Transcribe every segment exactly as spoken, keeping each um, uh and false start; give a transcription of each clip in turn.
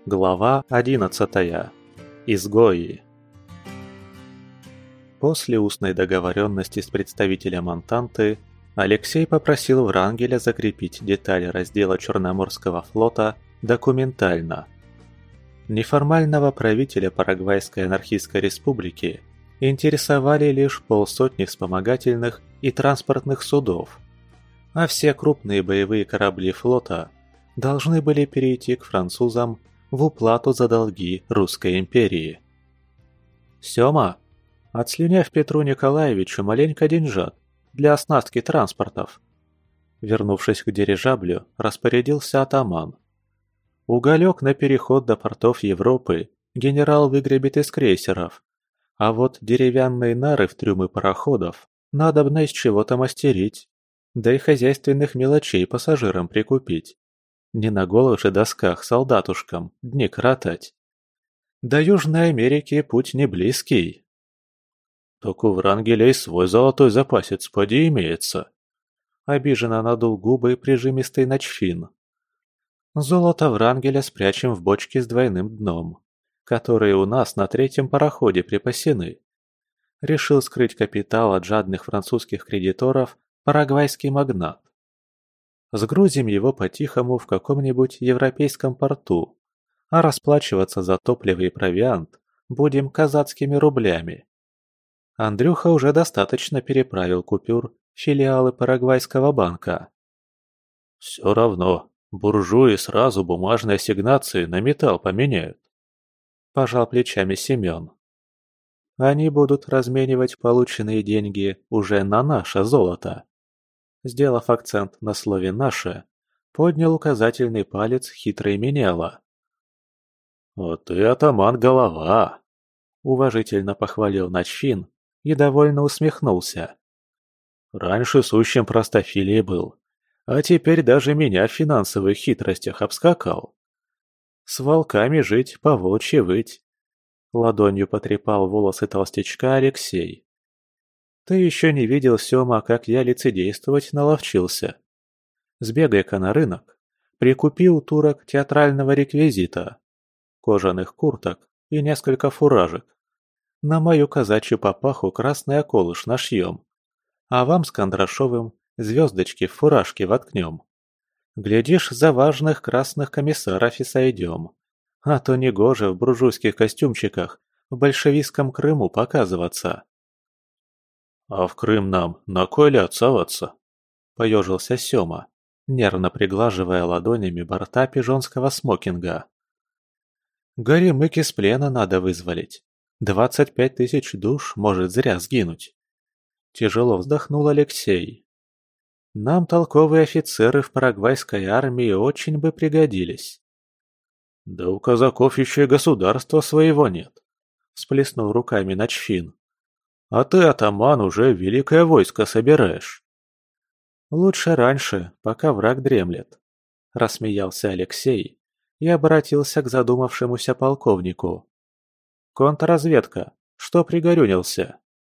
Глава одиннадцатая. Изгои. После устной договоренности с представителем Антанты, Алексей попросил Врангеля закрепить детали раздела Черноморского флота документально. Неформального правителя Парагвайской анархистской республики интересовали лишь полсотни вспомогательных и транспортных судов, а все крупные боевые корабли флота должны были перейти к французам в уплату за долги Русской империи. «Сёма, отслюняв Петру Николаевичу маленько деньжат для оснастки транспортов». Вернувшись к дирижаблю, распорядился атаман. «Уголек на переход до портов Европы генерал выгребет из крейсеров, а вот деревянные нары в трюмы пароходов надобно из чего-то мастерить, да и хозяйственных мелочей пассажирам прикупить. Не на голых же досках солдатушкам дни коротать. До Южной Америки путь не близкий». «Так у Врангеля свой золотой запасец поди имеется», — обиженно надул губы прижимистый Начфин. «Золото Врангеля спрячем в бочке с двойным дном, которые у нас на третьем пароходе припасены». Решил скрыть капитал от жадных французских кредиторов парагвайский магнат. «Сгрузим его по-тихому в каком-нибудь европейском порту, а расплачиваться за топливо и провиант будем казацкими рублями». Андрюха уже достаточно переправил купюр в филиалы Парагвайского банка. «Все равно, буржуи сразу бумажные ассигнации на металл поменяют», – пожал плечами Семен. «Они будут разменивать полученные деньги уже на наше золото». Сделав акцент на слове «наше», поднял указательный палец хитрый меняла. «А ты, атаман, голова!» – уважительно похвалил Начфин и довольно усмехнулся. «Раньше сущим простофилей был, а теперь даже меня в финансовых хитростях обскакал. С волками жить, по-волчьи выть!» – ладонью потрепал волосы толстячка Алексей. «Ты еще не видел, Сёма, как я лицедействовать наловчился. Сбегай-ка на рынок, прикупи у турок театрального реквизита, кожаных курток и несколько фуражек. На мою казачью папаху красный околыш нашьем, а вам с Кондрашовым звездочки в фуражке воткнем. Глядишь, за важных красных комиссаров и сойдем, а то негоже в буржуйских костюмчиках в большевистском Крыму показываться». «А в Крым нам на кой ляд соваться?» – поежился Сёма, нервно приглаживая ладонями борта пижонского смокинга. «Горемык из плена надо вызволить. Двадцать пять тысяч душ может зря сгинуть». Тяжело вздохнул Алексей. «Нам толковые офицеры в парагвайской армии очень бы пригодились». «Да у казаков еще и государства своего нет», – всплеснул руками Начфин. «А ты, атаман, уже великое войско собираешь». «Лучше раньше, пока враг дремлет», – рассмеялся Алексей и обратился к задумавшемуся полковнику. «Контрразведка, что пригорюнился?»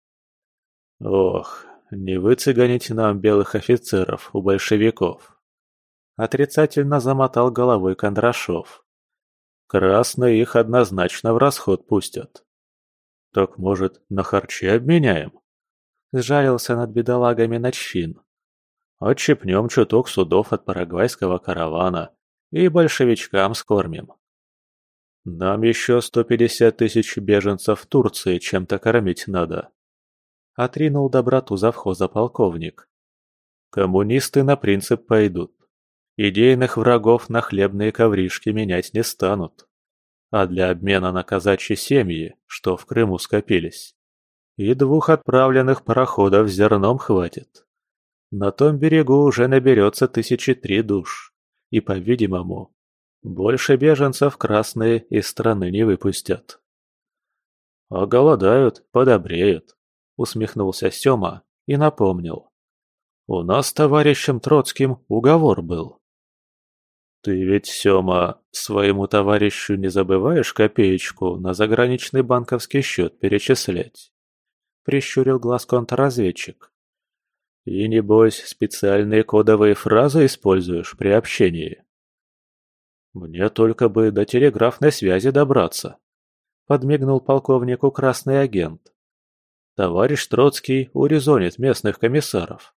«Ох, не выцыганить нам белых офицеров у большевиков», – отрицательно замотал головой Кондрашов. «Красные их однозначно в расход пустят». «Так, может, на харчи обменяем?» – сжалился над бедолагами Начфин. «Отщепнем чуток судов от парагвайского каравана и большевичкам скормим. Нам еще сто пятьдесят тысяч беженцев в Турции чем-то кормить надо», – отринул доброту завхоза полковник. «Коммунисты на принцип пойдут. Идейных врагов на хлебные ковришки менять не станут. А для обмена на казачьи семьи, что в Крыму скопились, и двух отправленных пароходов зерном хватит. На том берегу уже наберется тысячи три душ, и, по-видимому, больше беженцев красные из страны не выпустят». «А голодают, подобреют», — усмехнулся Сёма и напомнил. «У нас с товарищем Троцким уговор был». «Ты ведь, Сёма, своему товарищу не забываешь копеечку на заграничный банковский счет перечислять?» – прищурил глаз контрразведчик. «И, небось, специальные кодовые фразы используешь при общении?» Мне только бы до телеграфной связи добраться», — подмигнул полковнику красный агент. «Товарищ Троцкий урезонит местных комиссаров».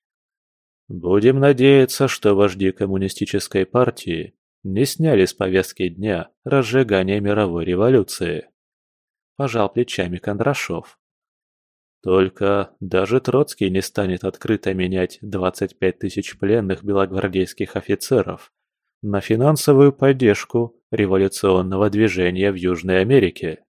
«Будем надеяться, что вожди коммунистической партии не сняли с повестки дня разжигание мировой революции», – пожал плечами Кондрашов. «Только даже Троцкий не станет открыто менять двадцать пять тысяч пленных белогвардейских офицеров на финансовую поддержку революционного движения в Южной Америке».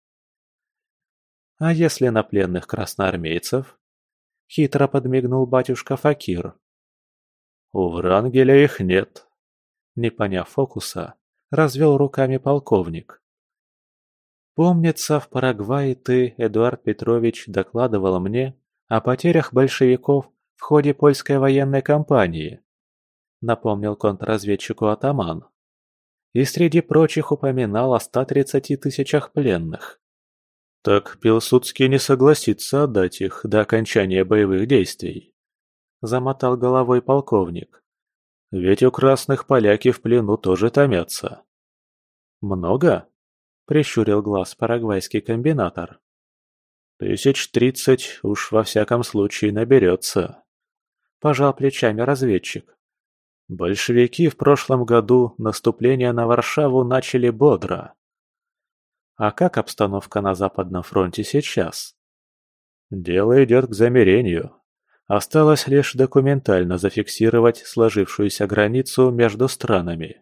«А если на пленных красноармейцев?» – хитро подмигнул батюшка Факир. «У Врангеля их нет», – не поняв фокуса, развел руками полковник. «Помнится, в Парагвае ты, Эдуард Петрович, докладывал мне о потерях большевиков в ходе польской военной кампании», – напомнил контрразведчику атаман. «И среди прочих упоминал о ста тридцати тысячах пленных». «Так Пилсудский не согласится отдать их до окончания боевых действий», – замотал головой полковник. «Ведь у красных поляки в плену тоже томятся». «Много?» – прищурил глаз парагвайский комбинатор. «Тысяч тридцать уж во всяком случае наберется», – пожал плечами разведчик. «Большевики в прошлом году наступление на Варшаву начали бодро». «А как обстановка на Западном фронте сейчас?» «Дело идет к замирению. Осталось лишь документально зафиксировать сложившуюся границу между странами».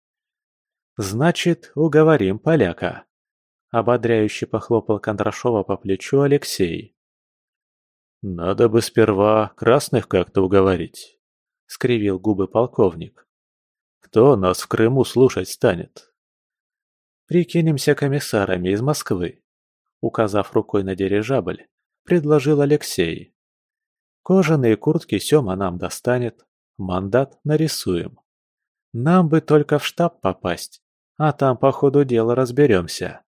«Значит, уговорим поляка», — ободряюще похлопал Кондрашова по плечу Алексей. «Надо бы сперва красных как-то уговорить», — скривил губы полковник. «Кто нас в Крыму слушать станет?» «Прикинемся комиссарами из Москвы», — указав рукой на дирижабль, предложил Алексей. «Кожаные куртки Сёма нам достанет, мандат нарисуем. Нам бы только в штаб попасть, а там по ходу дела разберемся».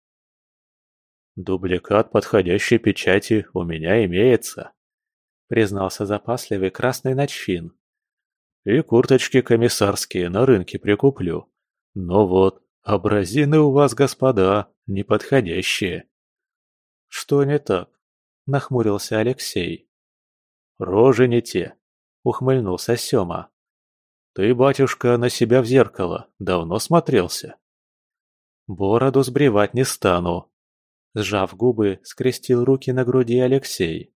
«Дубликат подходящей печати у меня имеется», — признался запасливый красный начфин. «И курточки комиссарские на рынке прикуплю. Но вот, образины у вас, господа, неподходящие». «Что не так?» — нахмурился Алексей. «Рожи не те», — ухмыльнулся Сёма. «Ты, батюшка, на себя в зеркало давно смотрелся?» «Бороду сбривать не стану», — сжав губы, скрестил руки на груди Алексей.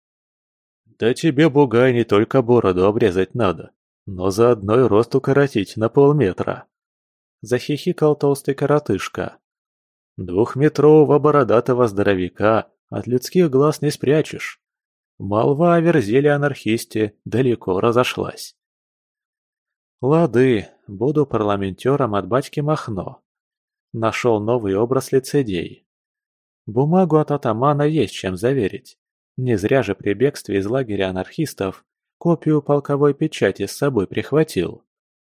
«Да тебе, бугай, не только бороду обрезать надо, но заодно и рост укоротить на полметра», — захихикал толстый коротышка. «Двухметрового бородатого здоровяка от людских глаз не спрячешь. Молва о верзиле-анархисте далеко разошлась». «Лады, буду парламентером от батьки Махно». Нашел новый образ лицедей. Бумагу от атамана есть чем заверить. Не зря же при бегстве из лагеря анархистов копию полковой печати с собой прихватил.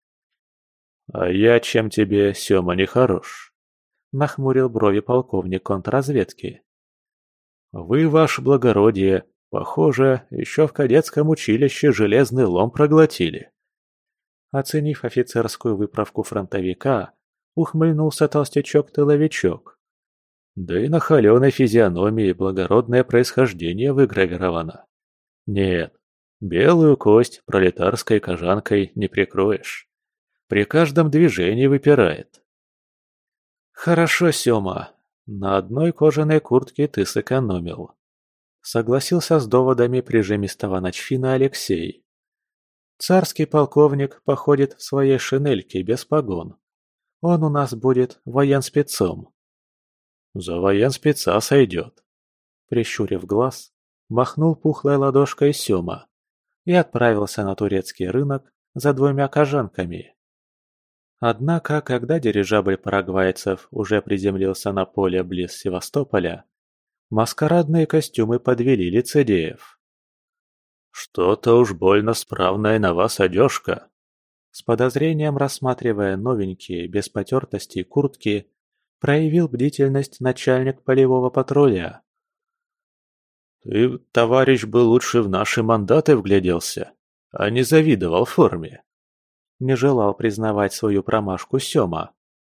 «А я чем тебе, Сёма, не хорош?» — нахмурил брови полковник контрразведки. «Вы, ваше благородие, похоже, еще в кадетском училище железный лом проглотили». Оценив офицерскую выправку фронтовика, ухмыльнулся толстячок-тыловичок. «Да и на холеной физиономии благородное происхождение выгравировано. Нет, белую кость пролетарской кожанкой не прикроешь. При каждом движении выпирает». «Хорошо, Сёма, на одной кожаной куртке ты сэкономил», — согласился с доводами прижимистого начфина Алексей. «Царский полковник походит в своей шинельке без погон. Он у нас будет военспецом». «За военспеца сойдет», — прищурив глаз, махнул пухлой ладошкой Сёма и отправился на турецкий рынок за двумя кожанками. Однако, когда дирижабль парагвайцев уже приземлился на поле близ Севастополя, маскарадные костюмы подвели лицедеев. «Что-то уж больно справная на вас одежка», — с подозрением рассматривая новенькие, без потертостей куртки, проявил бдительность начальник полевого патруля. «Ты, товарищ, бы лучше в наши мандаты вгляделся, а не завидовал форме», — не желал признавать свою промашку Сёма.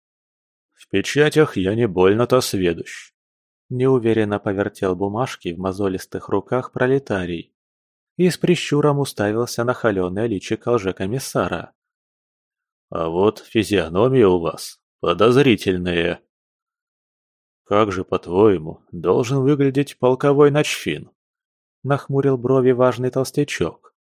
В печатях я не больно-то сведущ. Неуверенно повертел бумажки в мозолистых руках пролетарий и с прищуром уставился на холеное личико лжекомиссара. А вот физиономии у вас подозрительные. Как же, по-твоему, должен выглядеть полковой начфин? Нахмурил брови важный толстячок.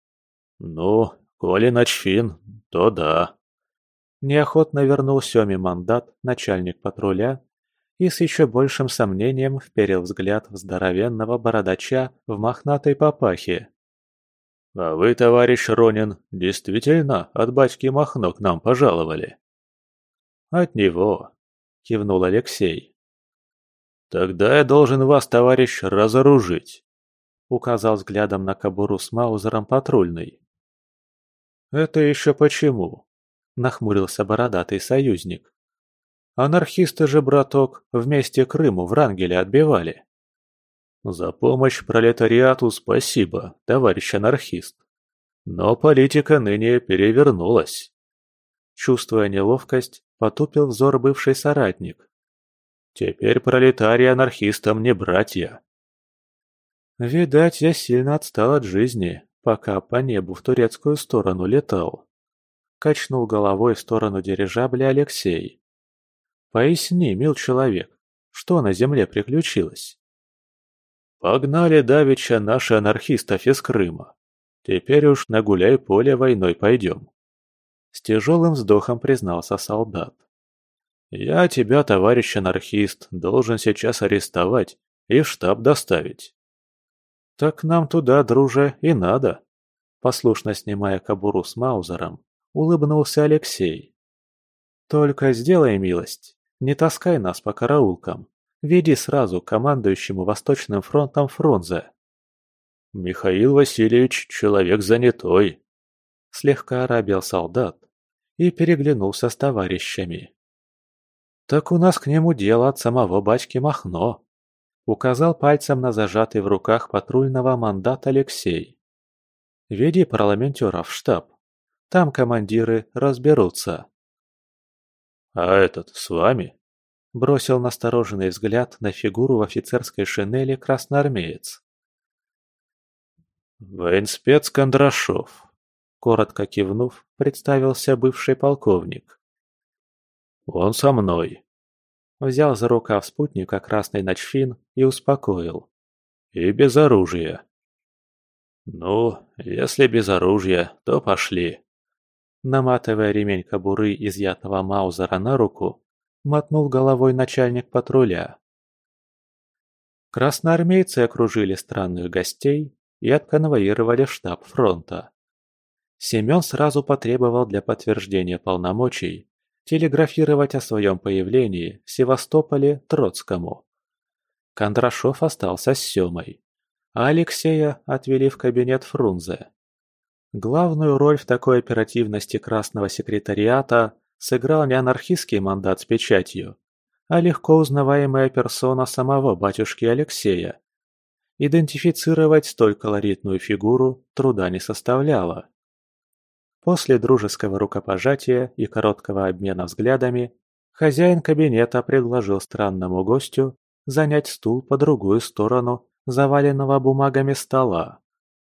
Ну, коли начфин, то да. Неохотно вернул Сёме мандат начальник патруля и с еще большим сомнением вперил взгляд в здоровенного бородача в мохнатой папахе. «А вы, товарищ Ронин, действительно от батьки Махно к нам пожаловали?» «От него», — кивнул Алексей. «Тогда я должен вас, товарищ, разоружить», — указал взглядом на кобуру с маузером патрульный. «Это еще почему?» — нахмурился бородатый союзник. «Анархисты же, браток, вместе Крыму Врангеля отбивали». «За помощь пролетариату спасибо, товарищ анархист. Но политика ныне перевернулась». Чувствуя неловкость, потупил взор бывший соратник. «Теперь пролетарии анархистам не братья». «Видать, я сильно отстал от жизни, пока по небу в турецкую сторону летал». Качнул головой в сторону дирижабля Алексей. «Поясни, мил человек, что на земле приключилось?» «Погнали давеча наши анархистов из Крыма. Теперь уж на гуляй-поле войной пойдем». С тяжелым вздохом признался солдат. «Я тебя, товарищ анархист, должен сейчас арестовать и в штаб доставить». «Так нам туда, друже, и надо», — послушно снимая кобуру с маузером, улыбнулся Алексей. «Только сделай милость, не таскай нас по караулкам, веди сразу к командующему Восточным фронтом Фрунзе». «Михаил Васильевич человек занятой», — слегка оробел солдат и переглянулся с товарищами. «Так у нас к нему дело от самого батьки Махно», — указал пальцем на зажатый в руках патрульного мандат Алексей. «Веди парламентеров в штаб, там командиры разберутся». «А этот с вами?» — бросил настороженный взгляд на фигуру в офицерской шинели красноармеец. «Военспец Кондрашов», — коротко кивнув, представился бывший полковник. «Он со мной». Взял за рукав спутника красный начфин и успокоил. «И без оружия». «Ну, если без оружия, то пошли». Наматывая ремень кобуры изъятого маузера на руку, мотнул головой начальник патруля. Красноармейцы окружили странных гостей и отконвоировали в штаб фронта. Семен сразу потребовал для подтверждения полномочий телеграфировать о своем появлении в Севастополе Троцкому. Кондрашов остался с Семой, а Алексея отвели в кабинет Фрунзе. Главную роль в такой оперативности Красного секретариата сыграл не анархистский мандат с печатью, а легко узнаваемая персона самого батюшки Алексея. Идентифицировать столь колоритную фигуру труда не составляло. После дружеского рукопожатия и короткого обмена взглядами хозяин кабинета предложил странному гостю занять стул по другую сторону заваленного бумагами стола.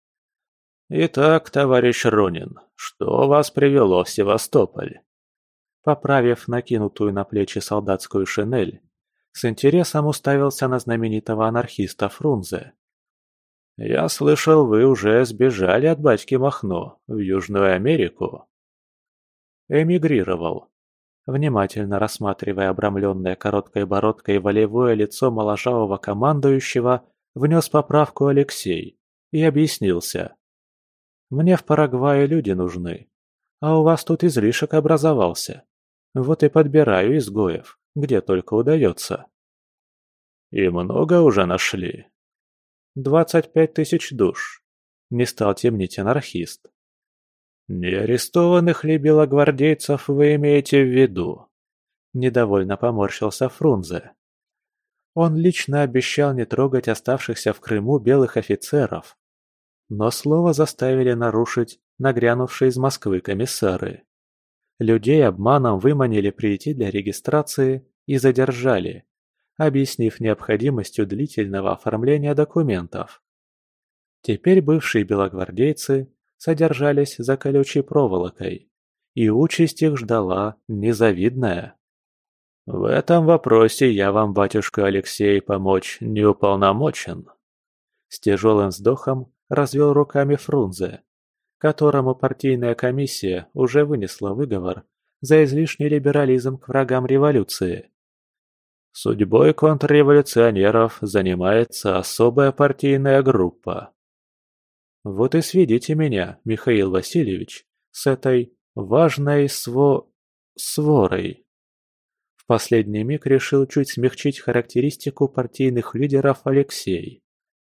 «Итак, товарищ Ронин, что вас привело в Севастополь?» Поправив накинутую на плечи солдатскую шинель, с интересом уставился на знаменитого анархиста Фрунзе. «Я слышал, вы уже сбежали от батьки Махно в Южную Америку». Эмигрировал. Внимательно рассматривая обрамленное короткой бородкой волевое лицо моложавого командующего, внес поправку Алексей и объяснился. «Мне в Парагвае люди нужны, а у вас тут излишек образовался. Вот и подбираю изгоев, где только удается». «И много уже нашли?» «Двадцать пять тысяч душ», — не стал темнить анархист. «Не арестованных ли белогвардейцев вы имеете в виду?» Недовольно поморщился Фрунзе. Он лично обещал не трогать оставшихся в Крыму белых офицеров, но слово заставили нарушить нагрянувшие из Москвы комиссары. Людей обманом выманили прийти для регистрации и задержали, объяснив необходимостью длительного оформления документов. Теперь бывшие белогвардейцы содержались за колючей проволокой, и участь их ждала незавидная. «В этом вопросе я вам, батюшка Алексей, помочь не уполномочен», — с тяжелым вздохом развел руками Фрунзе, которому партийная комиссия уже вынесла выговор за излишний либерализм к врагам революции. Судьбой контрреволюционеров занимается особая партийная группа. Вот и сведите меня, Михаил Васильевич, с этой важной сво... сворой. В последний миг решил чуть смягчить характеристику партийных лидеров Алексей.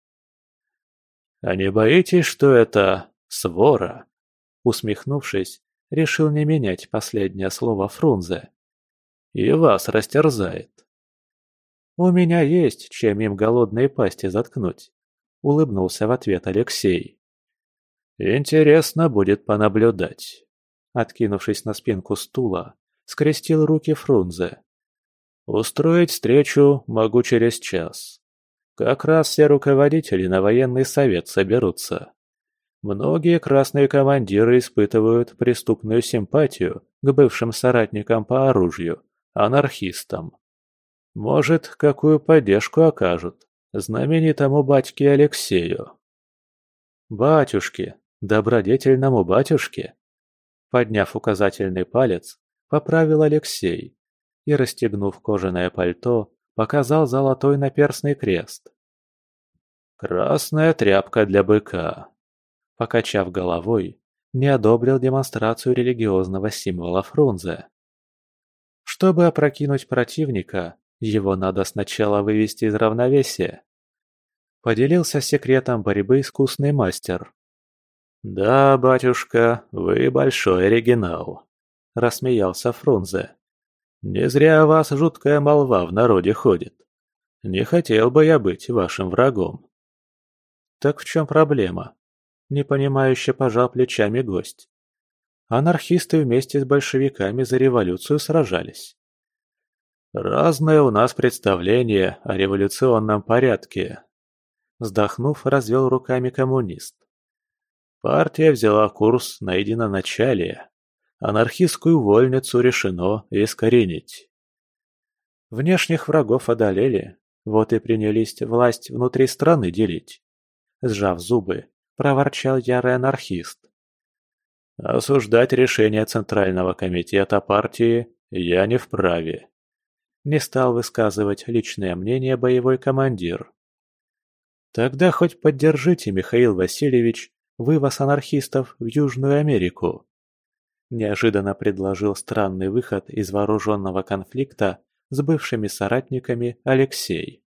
«А не боитесь, что это свора?» Усмехнувшись, решил не менять последнее слово Фрунзе. «И вас растерзает». «У меня есть, чем им голодные пасти заткнуть», — улыбнулся в ответ Алексей. «Интересно будет понаблюдать». Откинувшись на спинку стула, скрестил руки Фрунзе. «Устроить встречу могу через час. Как раз все руководители на военный совет соберутся. Многие красные командиры испытывают преступную симпатию к бывшим соратникам по оружию, анархистам. Может, какую поддержку окажут знаменитому батьке Алексею?» «Батюшке, добродетельному батюшке!» Подняв указательный палец, поправил Алексей и, расстегнув кожаное пальто, показал золотой наперстный крест. «Красная тряпка для быка», — покачав головой, не одобрил демонстрацию религиозного символа Фрунзе. «Чтобы опрокинуть противника, его надо сначала вывести из равновесия», — поделился секретом борьбы искусный мастер. «Да, батюшка, вы большой оригинал», — рассмеялся Фрунзе. «Не зря о вас жуткая молва в народе ходит. Не хотел бы я быть вашим врагом». «Так в чем проблема?» — непонимающе пожал плечами гость. «Анархисты вместе с большевиками за революцию сражались». «Разное у нас представление о революционном порядке», — вздохнув, развел руками коммунист. «Партия взяла курс на единоначалие. Анархистскую вольницу решено искоренить. Внешних врагов одолели, вот и принялись власть внутри страны делить. Сжав зубы, проворчал ярый анархист. Осуждать решение Центрального комитета партии я не вправе. Не стал высказывать личное мнение боевой командир. Тогда хоть поддержите, Михаил Васильевич, вывоз анархистов в Южную Америку. Неожиданно предложил странный выход из вооруженного конфликта с бывшими соратниками Алексей.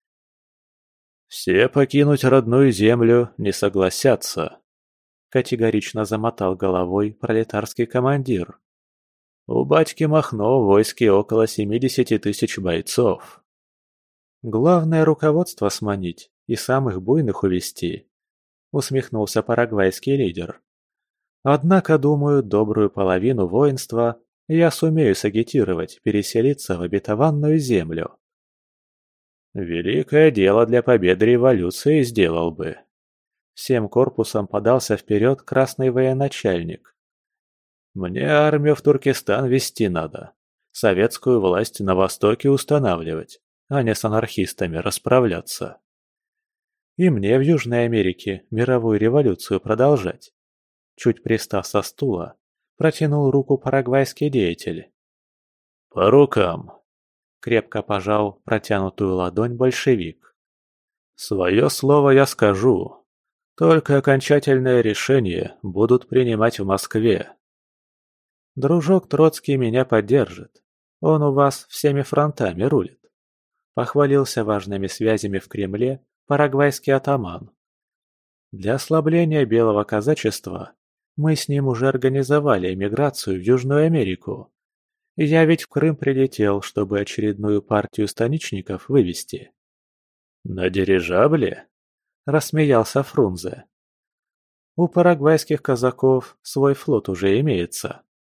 «Все покинуть родную землю не согласятся», — категорично замотал головой пролетарский командир. «У батьки Махно в войске около семидесяти тысяч бойцов». «Главное руководство сманить и самых буйных увести», — усмехнулся парагвайский лидер. «Однако, думаю, добрую половину воинства я сумею сагитировать переселиться в обетованную землю». «Великое дело для победы революции сделал бы». Всем корпусом подался вперед красный военачальник. «Мне армию в Туркестан вести надо, советскую власть на Востоке устанавливать, а не с анархистами расправляться. И мне в Южной Америке мировую революцию продолжать». Чуть пристав со стула, протянул руку парагвайский деятель. «По рукам!» — крепко пожал протянутую ладонь большевик. «Свое слово я скажу, только окончательное решение будут принимать в Москве». «Дружок Троцкий меня поддержит, он у вас всеми фронтами рулит», — похвалился важными связями в Кремле парагвайский атаман. «Для ослабления белого казачества мы с ним уже организовали эмиграцию в Южную Америку. Я ведь в Крым прилетел, чтобы очередную партию станичников вывести». «На дирижабле?» – рассмеялся Фрунзе. «У парагвайских казаков свой флот уже имеется.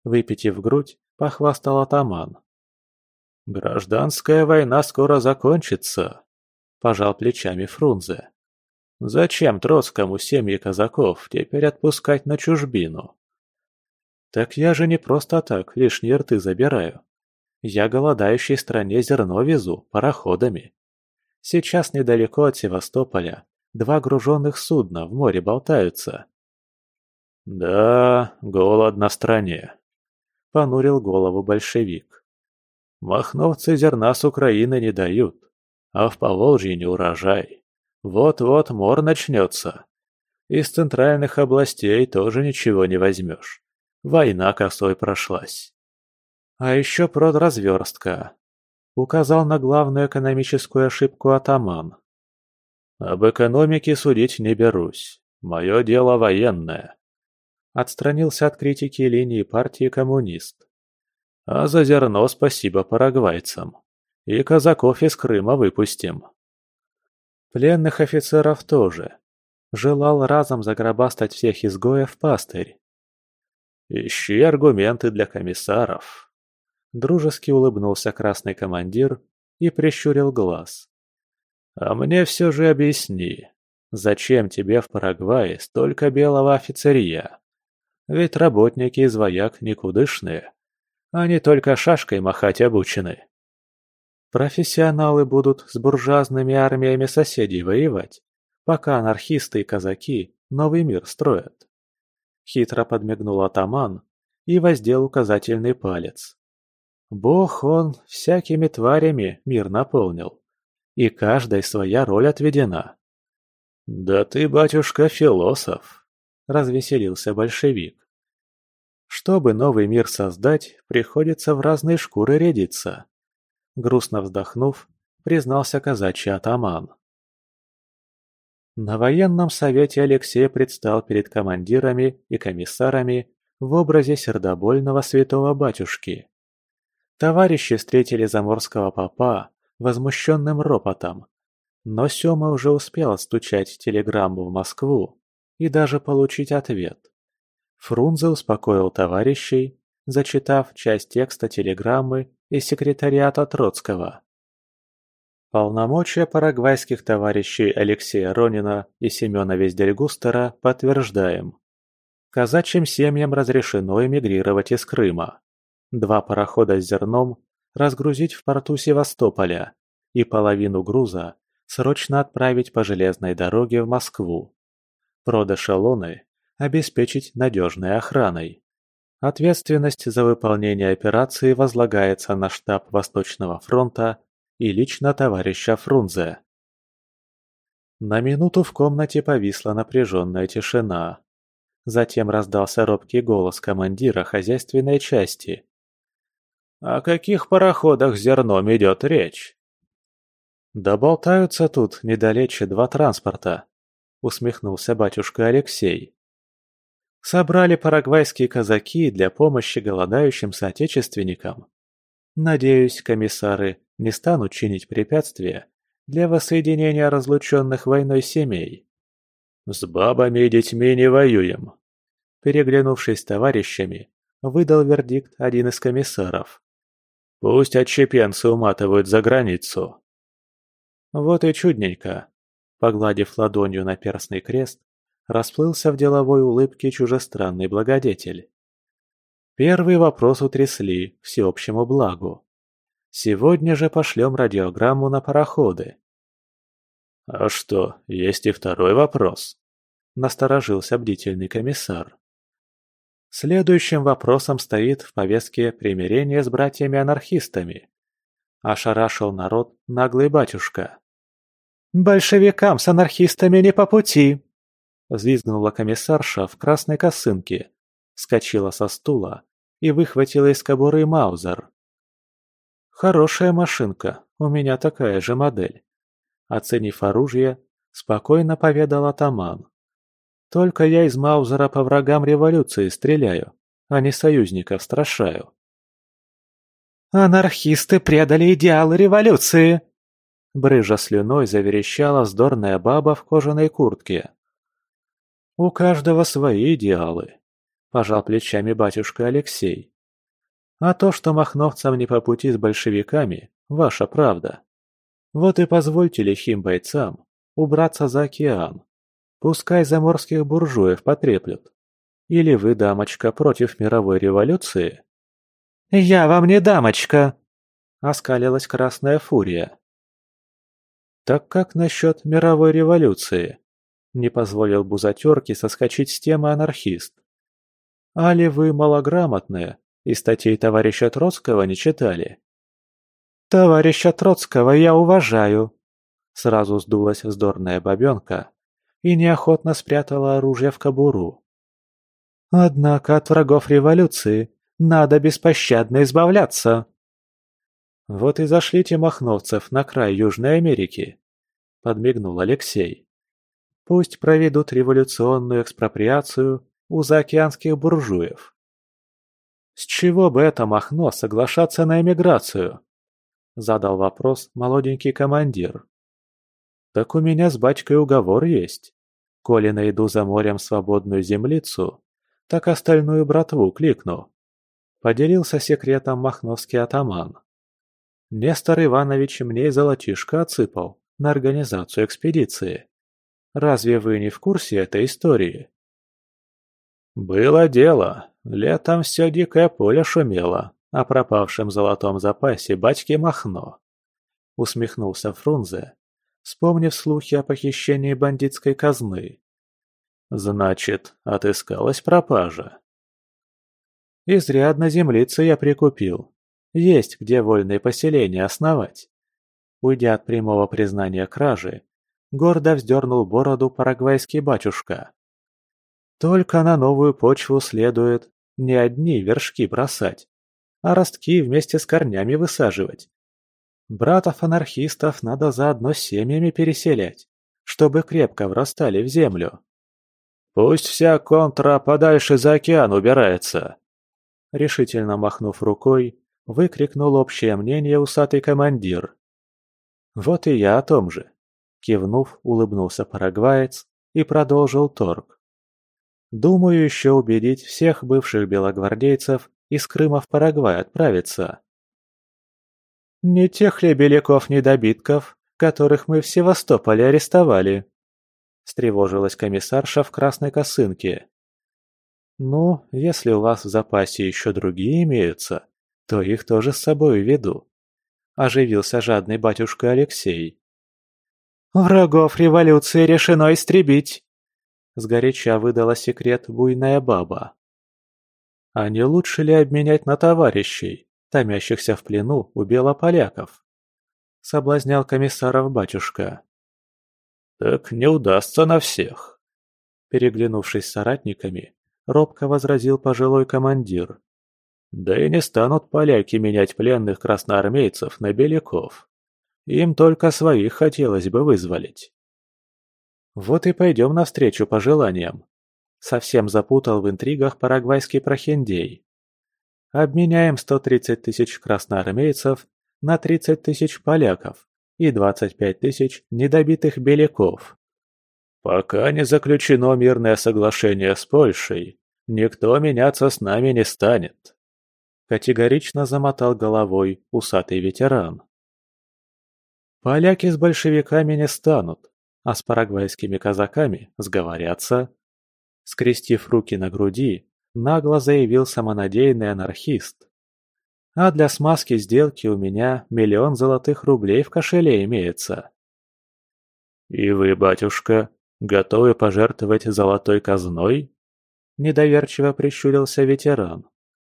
Выпитив грудь, похвастал атаман. «Гражданская война скоро закончится», – пожал плечами Фрунзе. «Зачем Троцкому семьи казаков теперь отпускать на чужбину?» «Так я же не просто так лишние рты забираю. Я голодающей стране зерно везу пароходами. Сейчас недалеко от Севастополя два груженных судна в море болтаются». «Да, голод на стране», – понурил голову большевик. «Махновцы зерна с Украины не дают, а в Поволжье не урожай. Вот-вот мор начнется. Из центральных областей тоже ничего не возьмешь. Война косой прошлась». «А еще продразверстка», – указал на главную экономическую ошибку атаман. «Об экономике судить не берусь. Мое дело военное», – отстранился от критики линии партии коммунист. «А за зерно спасибо парагвайцам. И казаков из Крыма выпустим». Пленных офицеров тоже. Желал разом загробастать всех изгоев пастырь. «Ищи аргументы для комиссаров», – дружески улыбнулся красный командир и прищурил глаз. «А мне все же объясни, зачем тебе в Парагвае столько белого офицерия? Ведь работники из вояк никудышные, они только шашкой махать обучены». «Профессионалы будут с буржуазными армиями соседей воевать, пока анархисты и казаки новый мир строят». Хитро подмигнул атаман и воздел указательный палец. Бог он всякими тварями мир наполнил, и каждой своя роль отведена. «Да ты, батюшка, философ», — развеселился большевик. «Чтобы новый мир создать, приходится в разные шкуры рядиться», — грустно вздохнув, признался казачий атаман. На военном совете Алексей предстал перед командирами и комиссарами в образе сердобольного святого батюшки. Товарищи встретили заморского попа возмущенным ропотом, но Сёма уже успел отстучать телеграмму в Москву и даже получить ответ. Фрунзе успокоил товарищей, зачитав часть текста телеграммы из секретариата Троцкого. Полномочия парагвайских товарищей Алексея Ронина и Семёна Вездельгустера подтверждаем. Казачьим семьям разрешено эмигрировать из Крыма. Два парохода с зерном разгрузить в порту Севастополя и половину груза срочно отправить по железной дороге в Москву. Продэшелоны обеспечить надежной охраной. Ответственность за выполнение операции возлагается на штаб Восточного фронта и лично товарища Фрунзе. На минуту в комнате повисла напряженная тишина. Затем раздался робкий голос командира хозяйственной части. «О каких пароходах с зерном идет речь?» «Да болтаются тут недалече два транспорта», — усмехнулся батюшка Алексей. «Собрали парагвайские казаки для помощи голодающим соотечественникам. Надеюсь, комиссары не станут чинить препятствия для воссоединения разлученных войной семей». «С бабами и детьми не воюем», — переглянувшись с товарищами, выдал вердикт один из комиссаров. «Пусть отщепенцы уматывают за границу». «Вот и чудненько», — погладив ладонью наперстный крест, расплылся в деловой улыбке чужестранный благодетель. Первый вопрос утрясли к всеобщему благу. Сегодня же пошлем радиограмму на пароходы. «А что, есть и второй вопрос?» – насторожился бдительный комиссар. Следующим вопросом стоит в повестке примирение с братьями-анархистами. Ошарашил народ наглый батюшка. «Большевикам с анархистами не по пути!» Взвизгнула комиссарша в красной косынке, вскочила со стула и выхватила из кобуры маузер. «Хорошая машинка, у меня такая же модель», — оценив оружие, спокойно поведал атаман. «Только я из маузера по врагам революции стреляю, а не союзников страшаю». «Анархисты предали идеалы революции!» Брыжа слюной заверещала вздорная баба в кожаной куртке. «У каждого свои идеалы», – пожал плечами батюшка Алексей. А то, что махновцам не по пути с большевиками, ваша правда. Вот и позвольте лихим бойцам убраться за океан. Пускай заморских буржуев потреплют. Или вы, дамочка, против мировой революции?» «Я вам не дамочка!» — оскалилась Красная Фурия. «Так как насчет мировой революции?» — не позволил Бузатерке соскочить с темы анархист. «Али вы малограмотные и статей товарища Троцкого не читали?» «Товарища Троцкого я уважаю!» Сразу сдулась вздорная бабенка и неохотно спрятала оружие в кобуру. «Однако от врагов революции надо беспощадно избавляться!» «Вот и зашлите махновцев на край Южной Америки», — подмигнул Алексей. «Пусть проведут революционную экспроприацию у заокеанских буржуев». «С чего бы это Махно соглашаться на эмиграцию?» — задал вопрос молоденький командир. «Так у меня с батькой уговор есть. Коли найду за морем свободную землицу, так остальную братву кликну», — поделился секретом махновский атаман. «Нестор Иванович мне и золотишко отсыпал на организацию экспедиции. Разве вы не в курсе этой истории?» «Было дело. Летом все дикое поле шумело о пропавшем золотом запасе батьки Махно», — усмехнулся Фрунзе, вспомнив слухи о похищении бандитской казны. «Значит, отыскалась пропажа?» «Изрядно землицы я прикупил. Есть где вольные поселения основать». Уйдя от прямого признания кражи, гордо вздернул бороду парагвайский батюшка. «Только на новую почву следует не одни вершки бросать, а ростки вместе с корнями высаживать. Братов-анархистов надо заодно с семьями переселять, чтобы крепко врастали в землю». «Пусть вся контра подальше за океан убирается!» Решительно махнув рукой, выкрикнул общее мнение усатый командир. «Вот и я о том же!» Кивнув, улыбнулся парагваец и продолжил торг. «Думаю еще убедить всех бывших белогвардейцев из Крыма в Парагвай отправиться». «Не тех ли беляков-недобитков, которых мы в Севастополе арестовали?» Встревожилась комиссарша в красной косынке. «Ну, если у вас в запасе еще другие имеются, то их тоже с собой веду», — оживился жадный батюшка Алексей. «Врагов революции решено истребить!» — сгоряча выдала секрет буйная баба. «А не лучше ли обменять на товарищей, томящихся в плену у белополяков?» — соблазнял комиссаров батюшка. «Так не удастся на всех!» Переглянувшись с соратниками, робко возразил пожилой командир. «Да и не станут поляки менять пленных красноармейцев на беляков. Им только своих хотелось бы вызволить». «Вот и пойдем навстречу пожеланиям», — совсем запутал в интригах парагвайский прохиндей. «Обменяем сто тридцать тысяч красноармейцев на тридцать тысяч поляков и двадцать пять тысяч недобитых беляков». «Пока не заключено мирное соглашение с Польшей, никто меняться с нами не станет», — категорично замотал головой усатый ветеран. «Поляки с большевиками не станут, а с парагвайскими казаками сговорятся», — скрестив руки на груди, нагло заявил самонадеянный анархист. «А для смазки сделки у меня миллион золотых рублей в кошеле имеется». «И вы, батюшка, готовы пожертвовать золотой казной?» — недоверчиво прищурился ветеран.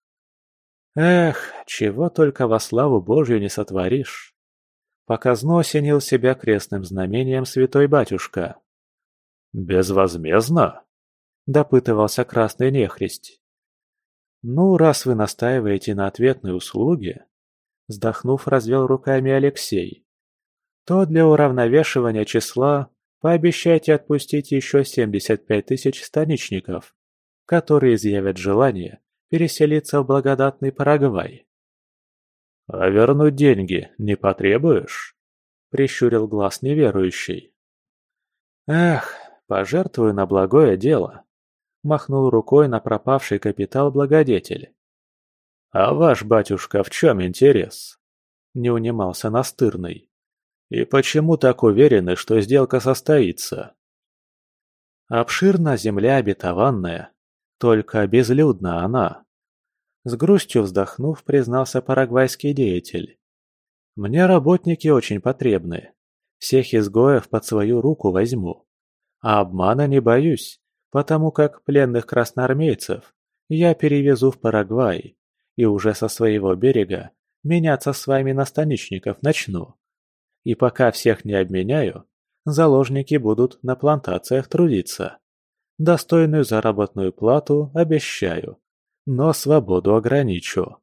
«Эх, чего только во славу Божью не сотворишь!» Показно осенил себя крестным знамением святой батюшка. «Безвозмездно?» — допытывался красный нехристь. «Ну, раз вы настаиваете на ответной услуге», — вздохнув, развел руками Алексей, «то для уравновешивания числа пообещайте отпустить еще семьдесят пять тысяч станичников, которые изъявят желание переселиться в благодатный Парагвай». «А вернуть деньги не потребуешь?» — прищурил глаз неверующий. «Эх, пожертвую на благое дело», — махнул рукой на пропавший капитал благодетель. «А ваш, батюшка, в чем интерес?» – не унимался Настырный. «И почему так уверены, что сделка состоится?» Обширна земля обетованная, только безлюдна она. С грустью вздохнув, признался парагвайский деятель. Мне работники очень потребны. Всех изгоев под свою руку возьму. А обмана не боюсь, потому как пленных красноармейцев я перевезу в Парагвай и уже со своего берега меняться с вами на станичников начну. И пока всех не обменяю, заложники будут на плантациях трудиться. Достойную заработную плату обещаю, но свободу ограничу.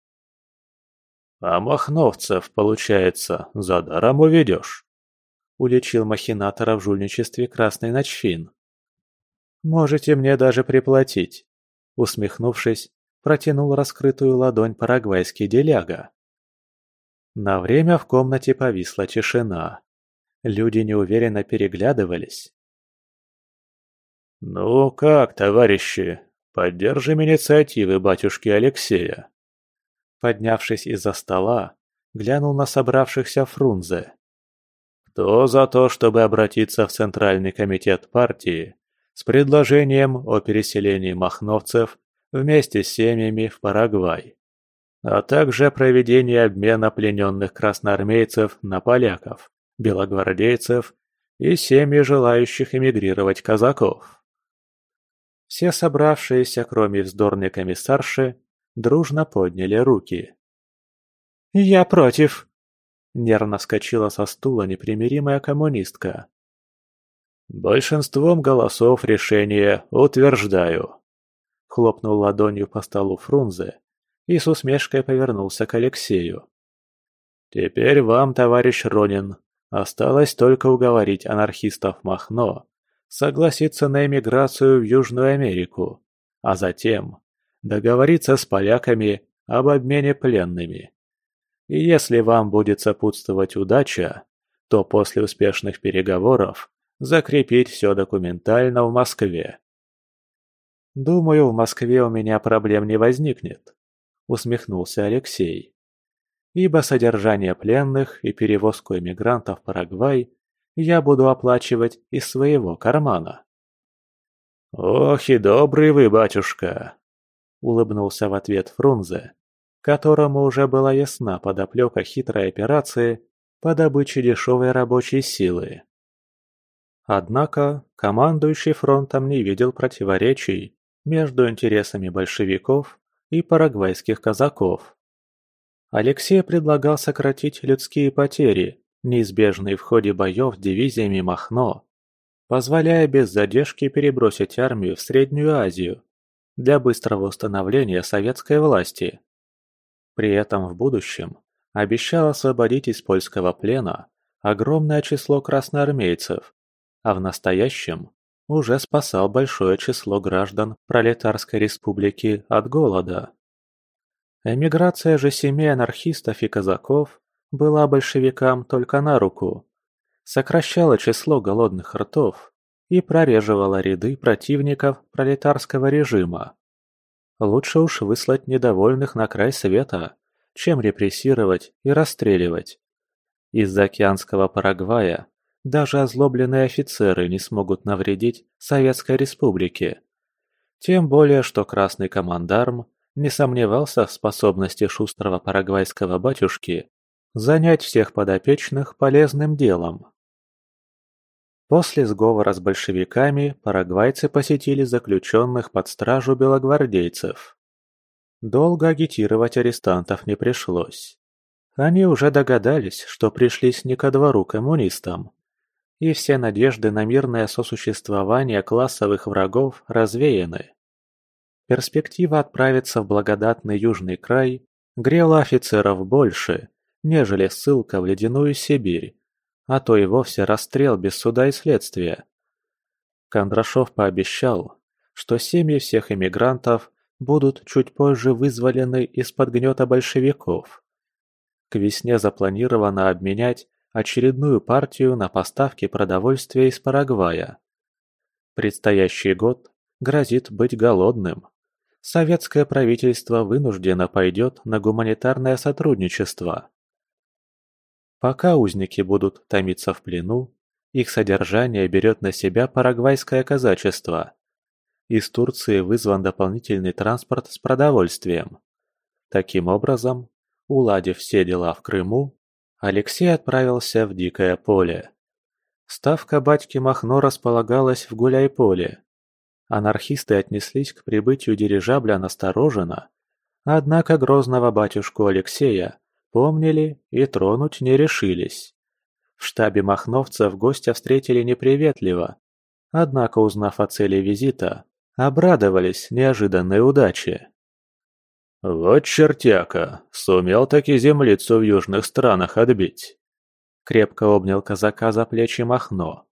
«А махновцев, получается, за даром уведешь?» – уличил махинатора в жульничестве красный Начфин. «Можете мне даже приплатить», – усмехнувшись, протянул раскрытую ладонь парагвайский деляга. На время в комнате повисла тишина. Люди неуверенно переглядывались. «Ну как, товарищи, поддержим инициативы батюшки Алексея?» Поднявшись из-за стола, глянул на собравшихся Фрунзе. «Кто за то, чтобы обратиться в Центральный комитет партии с предложением о переселении махновцев вместе с семьями в Парагвай, а также проведении обмена плененных красноармейцев на поляков, белогвардейцев и семьи желающих эмигрировать казаков?» Все собравшиеся, кроме вздорной комиссарши, дружно подняли руки. «Я против!» – нервно вскочила со стула непримиримая коммунистка. «Большинством голосов решение утверждаю», – хлопнул ладонью по столу Фрунзе и с усмешкой повернулся к Алексею. «Теперь вам, товарищ Ронин, осталось только уговорить анархистов Махно согласиться на эмиграцию в Южную Америку, а затем договориться с поляками об обмене пленными. И если вам будет сопутствовать удача, то после успешных переговоров закрепить все документально в Москве». «Думаю, в Москве у меня проблем не возникнет», — усмехнулся Алексей. «Ибо содержание пленных и перевозку эмигрантов в Парагвай я буду оплачивать из своего кармана». «Ох и добрый вы, батюшка!» — улыбнулся в ответ Фрунзе, которому уже была ясна подоплека хитрой операции по добыче дешевой рабочей силы. Однако командующий фронтом не видел противоречий между интересами большевиков и парагвайских казаков. Алексей предлагал сократить людские потери, неизбежные в ходе боев дивизиями Махно, позволяя без задержки перебросить армию в Среднюю Азию для быстрого установления советской власти. При этом в будущем обещал освободить из польского плена огромное число красноармейцев, а в настоящем уже спасал большое число граждан Пролетарской Республики от голода. Эмиграция же семей анархистов и казаков была большевикам только на руку, сокращала число голодных ртов и прореживала ряды противников пролетарского режима. Лучше уж выслать недовольных на край света, чем репрессировать и расстреливать. Из-за океанского Парагвая даже озлобленные офицеры не смогут навредить Советской Республике. Тем более, что красный командарм не сомневался в способности шустрого парагвайского батюшки занять всех подопечных полезным делом. После сговора с большевиками парагвайцы посетили заключенных под стражу белогвардейцев. Долго агитировать арестантов не пришлось. Они уже догадались, что пришлись не ко двору коммунистам, и все надежды на мирное сосуществование классовых врагов развеяны. Перспектива отправиться в благодатный южный край грела офицеров больше, нежели ссылка в ледяную Сибирь, а то и вовсе расстрел без суда и следствия. Кондрашов пообещал, что семьи всех эмигрантов будут чуть позже вызволены из-под гнета большевиков. К весне запланировано обменять очередную партию на поставки продовольствия из Парагвая. Предстоящий год грозит быть голодным. советское правительство вынужденно пойдет на гуманитарное сотрудничество. Пока узники будут томиться в плену, их содержание берет на себя парагвайское казачество. Из Турции вызван дополнительный транспорт с продовольствием. Таким образом, уладив все дела в Крыму, Алексей отправился в Дикое поле. Ставка батьки Махно располагалась в Гуляйполе. Анархисты отнеслись к прибытию дирижабля настороженно, однако грозного батюшку Алексея помнили и тронуть не решились. В штабе махновцев гостя встретили неприветливо, однако, узнав о цели визита, обрадовались неожиданной удаче. «Вот чертяка, сумел таки землицу в южных странах отбить!» Крепко обнял казака за плечи Махно.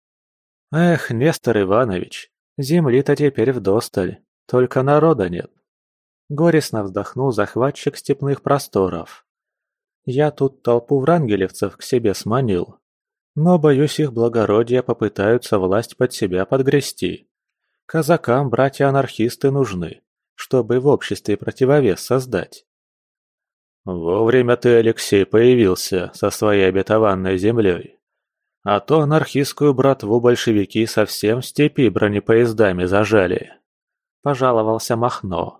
«Эх, Нестор Иванович, земли-то теперь вдосталь, только народа нет!» Горестно вздохнул захватчик степных просторов. «Я тут толпу врангелевцев к себе сманил, но, боюсь, их благородие попытаются власть под себя подгрести. Казакам братья-анархисты нужны, чтобы в обществе противовес создать». «Вовремя ты, Алексей, появился со своей обетованной землей. А то анархистскую братву большевики совсем в степи бронепоездами зажали», – пожаловался Махно.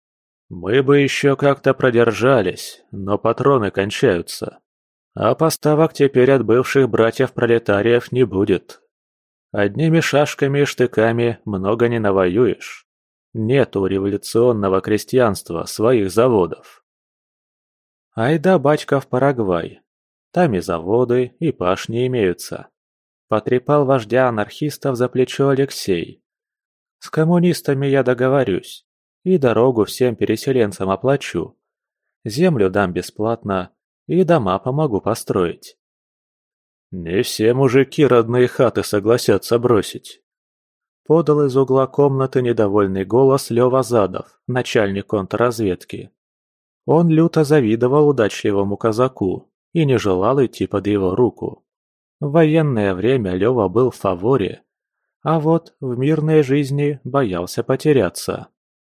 «Мы бы еще как-то продержались, но патроны кончаются. А поставок теперь от бывших братьев-пролетариев не будет. Одними шашками и штыками много не навоюешь. Нет у революционного крестьянства своих заводов». «Айда, батька, в Парагвай. Там и заводы, и пашни имеются», – потрепал вождя анархистов за плечо Алексей. «С коммунистами я договорюсь. И дорогу всем переселенцам оплачу. Землю дам бесплатно, и дома помогу построить». «Не все мужики родные хаты согласятся бросить», — подал из угла комнаты недовольный голос Лёва Задов, начальник контрразведки. Он люто завидовал удачливому казаку и не желал идти под его руку. В военное время Лёва был в фаворе, а вот в мирной жизни боялся потеряться.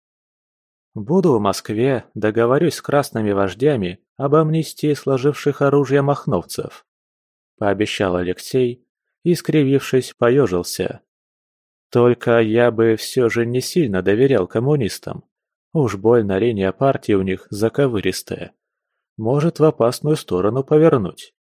«Буду в Москве, договорюсь с красными вождями об амнистии сложивших оружие махновцев», – пообещал Алексей и, скривившись, поежился. «Только я бы все же не сильно доверял коммунистам. Уж больно линия партии у них заковыристая. Может в опасную сторону повернуть».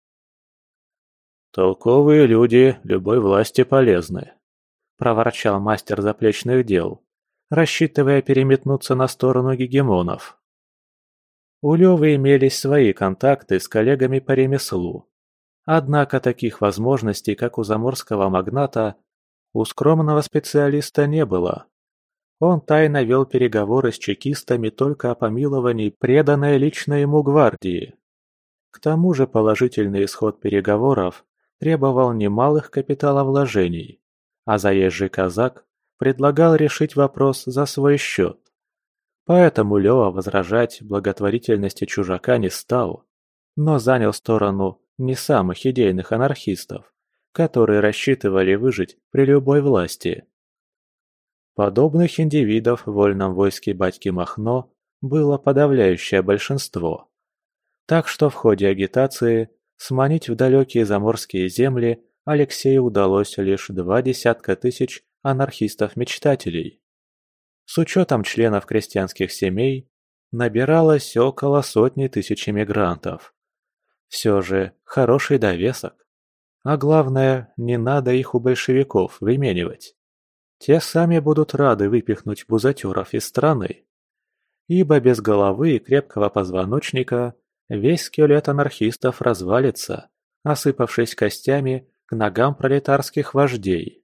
«Толковые люди любой власти полезны», – проворчал мастер заплечных дел, рассчитывая переметнуться на сторону гегемонов. У Лёвы имелись свои контакты с коллегами по ремеслу. Однако таких возможностей, как у заморского магната, у скромного специалиста не было. Он тайно вел переговоры с чекистами только о помиловании преданной лично ему гвардии. К тому же положительный исход переговоров требовал немалых капиталовложений, а заезжий казак предлагал решить вопрос за свой счет. Поэтому Лёва возражать благотворительности чужака не стал, но занял сторону не самых идейных анархистов, которые рассчитывали выжить при любой власти. Подобных индивидов в вольном войске батьки Махно было подавляющее большинство. Так что в ходе агитации сманить в далекие заморские земли Алексею удалось лишь два десятка тысяч анархистов-мечтателей. С учетом членов крестьянских семей набиралось около сотни тысяч эмигрантов. Все же хороший довесок. А главное, не надо их у большевиков выменивать. Те сами будут рады выпихнуть бузатеров из страны. Ибо без головы и крепкого позвоночника весь скелет анархистов развалится, осыпавшись костями к ногам пролетарских вождей.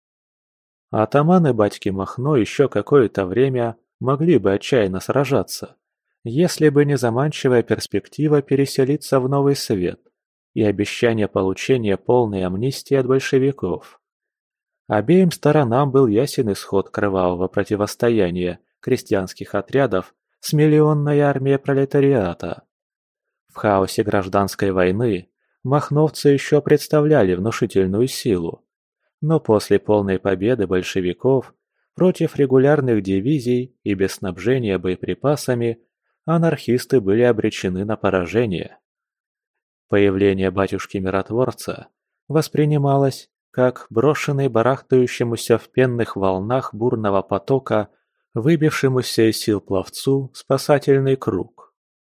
Атаманы батьки Махно еще какое-то время могли бы отчаянно сражаться, если бы не заманчивая перспектива переселиться в Новый Свет и обещание получения полной амнистии от большевиков. Обеим сторонам был ясен исход кровавого противостояния крестьянских отрядов с миллионной армией пролетариата. В хаосе гражданской войны махновцы еще представляли внушительную силу, но после полной победы большевиков Против регулярных дивизий и без снабжения боеприпасами анархисты были обречены на поражение. Появление батюшки-миротворца воспринималось как брошенный барахтающемуся в пенных волнах бурного потока, выбившемуся из сил пловцу, спасательный круг.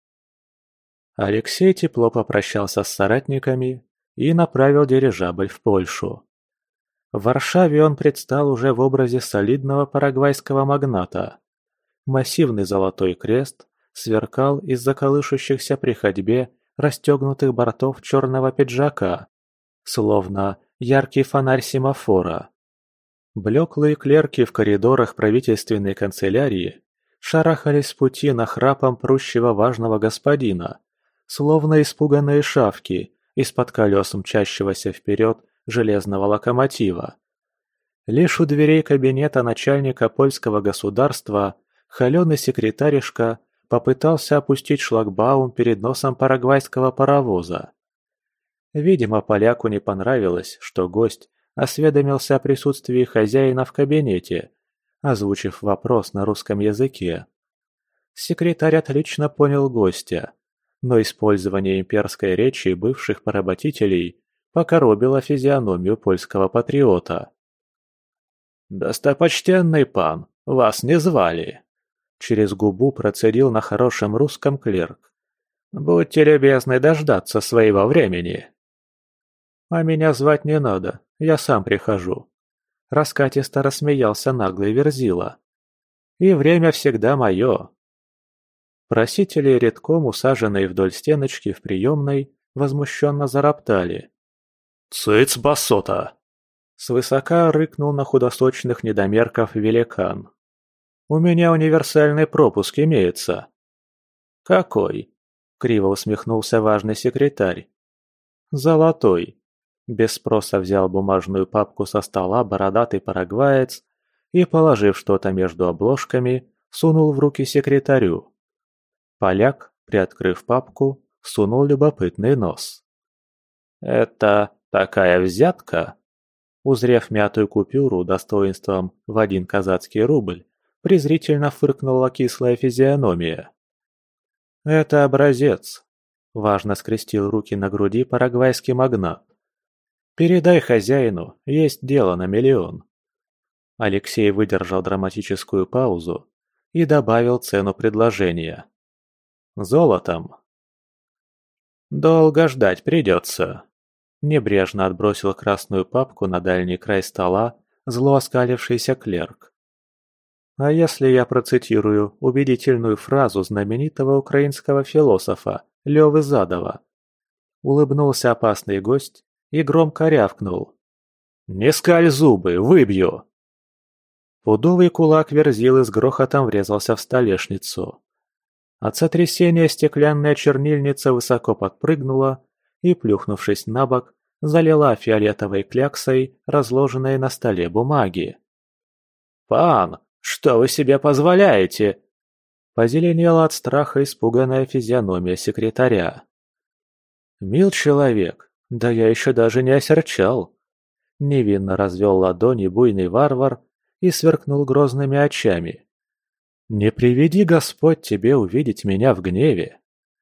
Алексей тепло попрощался с соратниками и направил дирижабль в Польшу. В Варшаве он предстал уже в образе солидного парагвайского магната. Массивный золотой крест сверкал из-за колышущихся при ходьбе расстегнутых бортов черного пиджака, словно яркий фонарь семафора. Блеклые клерки в коридорах правительственной канцелярии шарахались с пути нахрапом прущего важного господина, словно испуганные шавки из-под колес мчащегося вперед железного локомотива. Лишь у дверей кабинета начальника польского государства холеный секретаришка попытался опустить шлагбаум перед носом парагвайского паровоза. Видимо, поляку не понравилось, что гость осведомился о присутствии хозяина в кабинете, озвучив вопрос на русском языке. Секретарь отлично понял гостя, но использование имперской речи бывших поработителей покоробило физиономию польского патриота. «Достопочтенный пан, вас не звали!» Через губу процедил на хорошем русском клерк. «Будьте любезны дождаться своего времени». «А меня звать не надо, я сам прихожу», — раскатисто рассмеялся наглый верзила. «И время всегда мое». Просители, редком усаженные вдоль стеночки в приемной, возмущенно зароптали. «Цыц, басота!» Свысока рыкнул на худосочных недомерков великан. «У меня универсальный пропуск имеется». «Какой?» — криво усмехнулся важный секретарь. «Золотой». Без спроса взял бумажную папку со стола бородатый парагваец и, положив что-то между обложками, сунул в руки секретарю. Поляк, приоткрыв папку, сунул любопытный нос. «Это такая взятка?» Узрев мятую купюру достоинством в один казацкий рубль, презрительно фыркнула кислая физиономия. «Это образец», — важно скрестил руки на груди парагвайский магнат. «Передай хозяину, есть дело на миллион». Алексей выдержал драматическую паузу и добавил цену предложения. «Золотом». «Долго ждать придется». Небрежно отбросил красную папку на дальний край стола зло оскалившийся клерк. «А если я процитирую убедительную фразу знаменитого украинского философа Лёвы Задова?» Улыбнулся опасный гость и громко рявкнул. «Не скаль зубы, выбью!» Пудовый кулак Верзилы с грохотом врезался в столешницу. От сотрясения стеклянная чернильница высоко подпрыгнула и, плюхнувшись на бок, залила фиолетовой кляксой разложенные на столе бумаги. «Пан, что вы себе позволяете?» Позеленела от страха испуганная физиономия секретаря. «Мил человек, да я еще даже не осерчал!» Невинно развел ладони буйный варвар и сверкнул грозными очами. «Не приведи Господь тебе увидеть меня в гневе!»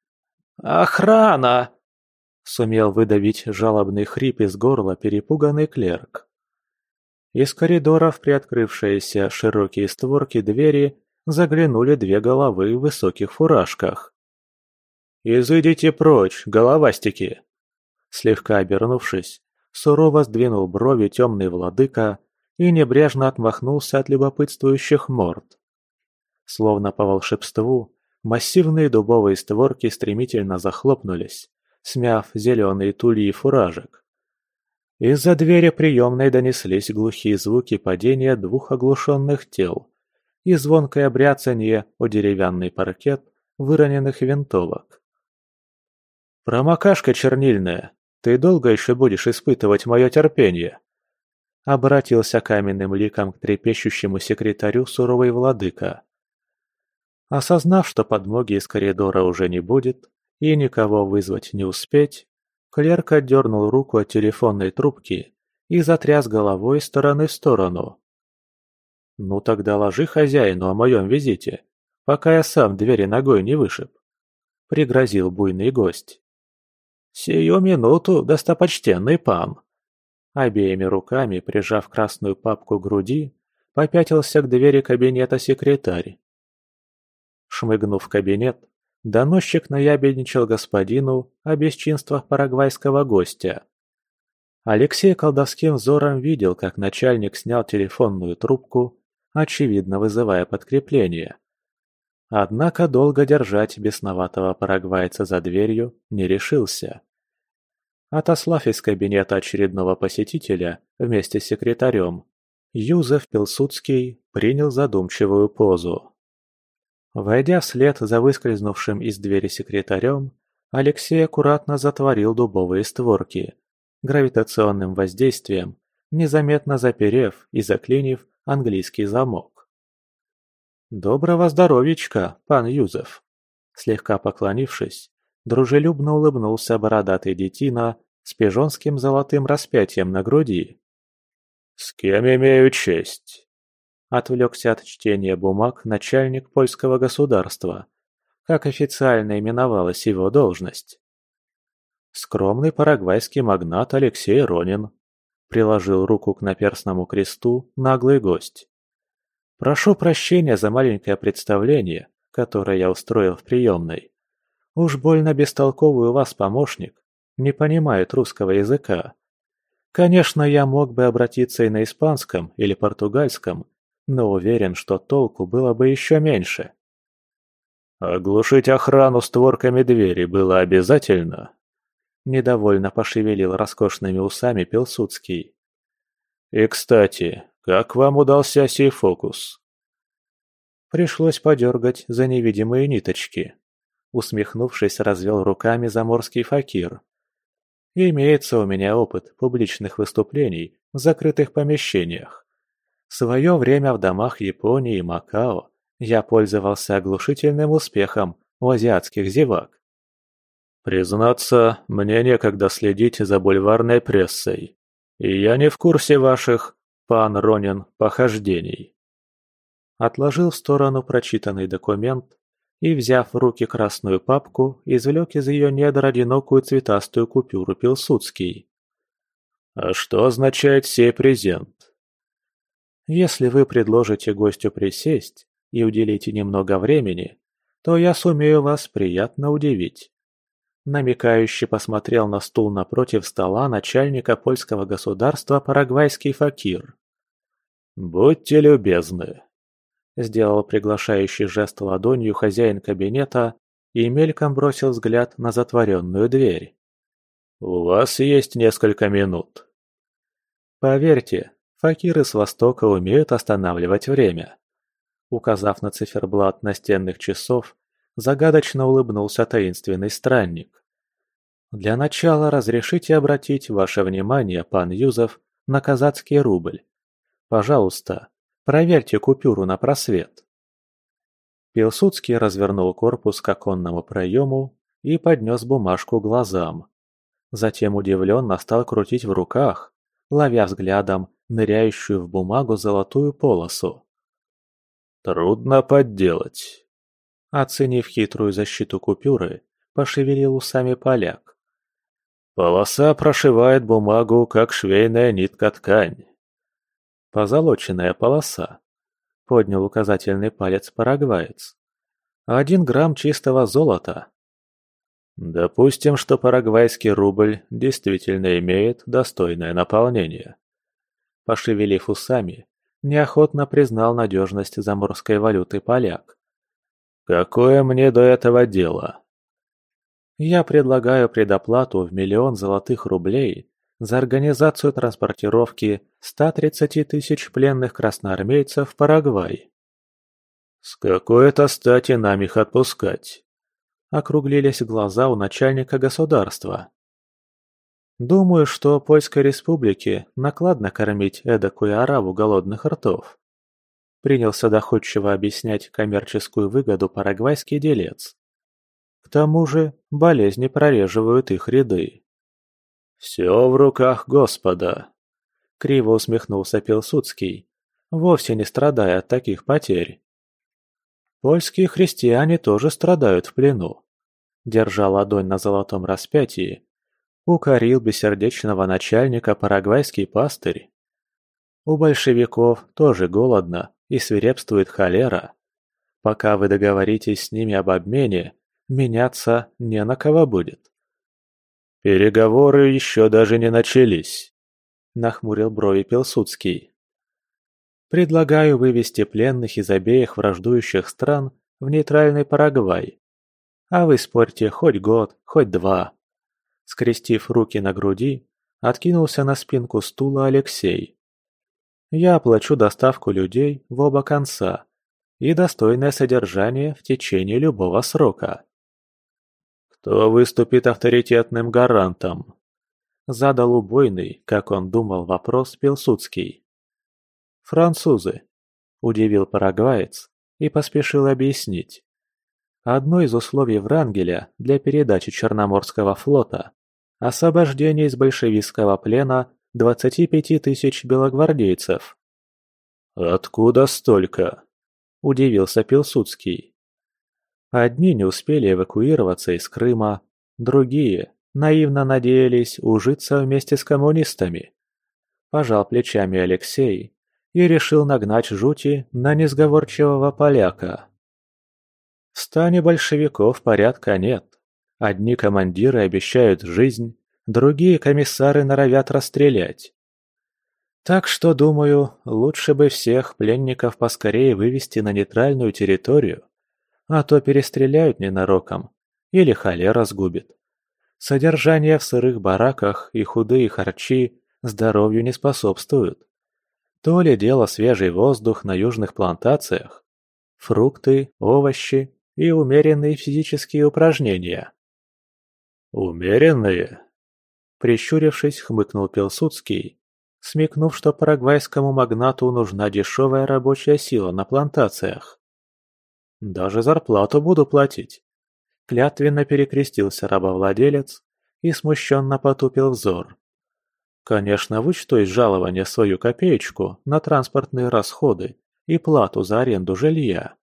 «Охрана!» Сумел выдавить жалобный хрип из горла перепуганный клерк. Из коридора в приоткрывшиеся широкие створки двери заглянули две головы в высоких фуражках. «Изыдите прочь, головастики!» Слегка обернувшись, сурово сдвинул брови темный владыка и небрежно отмахнулся от любопытствующих морд. Словно по волшебству, массивные дубовые створки стремительно захлопнулись, смяв зеленые тульи фуражек. Из-за двери приемной донеслись глухие звуки падения двух оглушенных тел и звонкое бряцанье о деревянный паркет выроненных винтовок. «Промокашка чернильная, ты долго еще будешь испытывать мое терпение?» Обратился каменным ликом к трепещущему секретарю суровый владыка. Осознав, что подмоги из коридора уже не будет и никого вызвать не успеть, клерк отдернул руку от телефонной трубки и затряс головой из стороны в сторону. Ну тогда ложи хозяину о моем визите, пока я сам двери ногой не вышиб. Пригрозил буйный гость. «Сию минуту, достопочтенный пан!» Обеими руками, прижав красную папку к груди, попятился к двери кабинета секретарь. Шмыгнув в кабинет, доносчик наябедничал господину о бесчинствах парагвайского гостя. Алексей колдовским взором видел, как начальник снял телефонную трубку, очевидно вызывая подкрепление. Однако долго держать бесноватого парагвайца за дверью не решился. Отослав из кабинета очередного посетителя вместе с секретарем, Юзеф Пилсудский принял задумчивую позу. Войдя вслед за выскользнувшим из двери секретарем, Алексей аккуратно затворил дубовые створки, гравитационным воздействием, незаметно заперев и заклинив английский замок. «Доброго здоровичка, пан Юзеф!» Слегка поклонившись, дружелюбно улыбнулся бородатый детина с пижонским золотым распятием на груди. «С кем имею честь?» Отвлекся от чтения бумаг начальник польского государства, как официально именовалась его должность. Скромный парагвайский магнат Алексей Ронин приложил руку к наперстному кресту наглый гость. «Прошу прощения за маленькое представление, которое я устроил в приемной. Уж больно бестолковый у вас помощник, не понимает русского языка. Конечно, я мог бы обратиться и на испанском или португальском, но уверен, что толку было бы еще меньше». «Оглушить охрану створками двери было обязательно?» Недовольно пошевелил роскошными усами Пилсудский. «И, кстати, как вам удался сей фокус?» Пришлось подергать за невидимые ниточки. Усмехнувшись, развел руками заморский факир. Имеется у меня опыт публичных выступлений в закрытых помещениях. В свое время в домах Японии и Макао я пользовался оглушительным успехом у азиатских зевак. «Признаться, мне некогда следить за бульварной прессой, и я не в курсе ваших, пан Ронин, похождений». Отложил в сторону прочитанный документ и, взяв в руки красную папку, извлек из ее недр одинокую цветастую купюру Пилсудский. «А что означает сей презент?» «Если вы предложите гостю присесть и уделите немного времени, то я сумею вас приятно удивить». Намекающе посмотрел на стул напротив стола начальника польского государства парагвайский факир. «Будьте любезны», — сделал приглашающий жест ладонью хозяин кабинета и мельком бросил взгляд на затворенную дверь. «У вас есть несколько минут». Поверьте, факиры с Востока умеют останавливать время. Указав на циферблат настенных часов, загадочно улыбнулся таинственный странник. «Для начала разрешите обратить ваше внимание, пан Юзеф, на казацкий рубль. Пожалуйста, проверьте купюру на просвет». Пилсудский развернул корпус к оконному проему и поднес бумажку к глазам. Затем удивленно стал крутить в руках, ловя взглядом ныряющую в бумагу золотую полосу. «Трудно подделать». Оценив хитрую защиту купюры, пошевелил усами поляк. «Полоса прошивает бумагу, как швейная нитка ткань». «Позолоченная полоса», — поднял указательный палец парагваец. «Один грамм чистого золота». «Допустим, что парагвайский рубль действительно имеет достойное наполнение». Пошевелив усами, неохотно признал надежность заморской валюты поляк. «Какое мне до этого дело?» «Я предлагаю предоплату в миллион золотых рублей за организацию транспортировки ста тридцати тысяч пленных красноармейцев в Парагвай». «С какой это стати нам их отпускать?» Округлились глаза у начальника государства. «Думаю, что Польской Республике накладно кормить эдакую ораву голодных ртов», принялся доходчиво объяснять коммерческую выгоду парагвайский делец. «К тому же болезни прореживают их ряды». «Все в руках Господа», — криво усмехнулся Пилсудский, вовсе не страдая от таких потерь. Польские христиане тоже страдают в плену. Держа ладонь на золотом распятии, укорил бессердечного начальника парагвайский пастырь. У большевиков тоже голодно и свирепствует холера. Пока вы договоритесь с ними об обмене, меняться не на кого будет. «Переговоры еще даже не начались», — нахмурил брови Пилсудский. «Предлагаю вывести пленных из обеих враждующих стран в нейтральный Парагвай. А вы спорьте хоть год, хоть два». Скрестив руки на груди, откинулся на спинку стула Алексей. «Я оплачу доставку людей в оба конца и достойное содержание в течение любого срока». «Кто выступит авторитетным гарантом?» Задал убойный, как он думал, вопрос Пилсудский. «Французы», – удивил парагваец и поспешил объяснить. Одно из условий Врангеля для передачи Черноморского флота – освобождение из большевистского плена двадцати пяти тысяч белогвардейцев. «Откуда столько?» – удивился Пилсудский. Одни не успели эвакуироваться из Крыма, другие наивно надеялись ужиться вместе с коммунистами. Пожал плечами Алексей и решил нагнать жути на несговорчивого поляка. В стане большевиков порядка нет. Одни командиры обещают жизнь, другие комиссары норовят расстрелять. Так что, думаю, лучше бы всех пленников поскорее вывести на нейтральную территорию, а то перестреляют ненароком или холера сгубит. Содержание в сырых бараках и худые харчи здоровью не способствуют. То ли дело свежий воздух на южных плантациях, фрукты, овощи и умеренные физические упражнения. «Умеренные?» Прищурившись, хмыкнул Пилсудский, смекнув, что парагвайскому магнату нужна дешевая рабочая сила на плантациях. «Даже зарплату буду платить», — клятвенно перекрестился рабовладелец и смущенно потупил взор. «Конечно, вычту из жалования свою копеечку на транспортные расходы и плату за аренду жилья».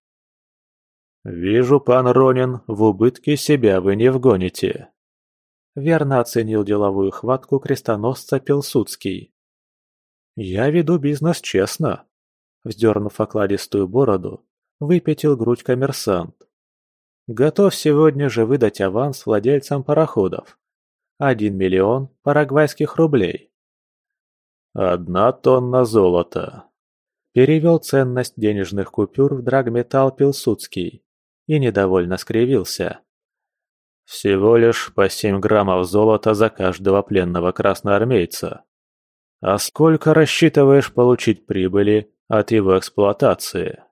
«Вижу, пан Ронин, в убытке себя вы не вгоните», — верно оценил деловую хватку крестоносца Пилсудский. «Я веду бизнес честно», — вздернув окладистую бороду, выпятил грудь коммерсант. «Готов сегодня же выдать аванс владельцам пароходов. Один миллион парагвайских рублей». «Одна тонна золота», — перевел ценность денежных купюр в драгметалл Пилсудский и недовольно скривился. «Всего лишь по семь граммов золота за каждого пленного красноармейца. А сколько рассчитываешь получить прибыли от его эксплуатации?»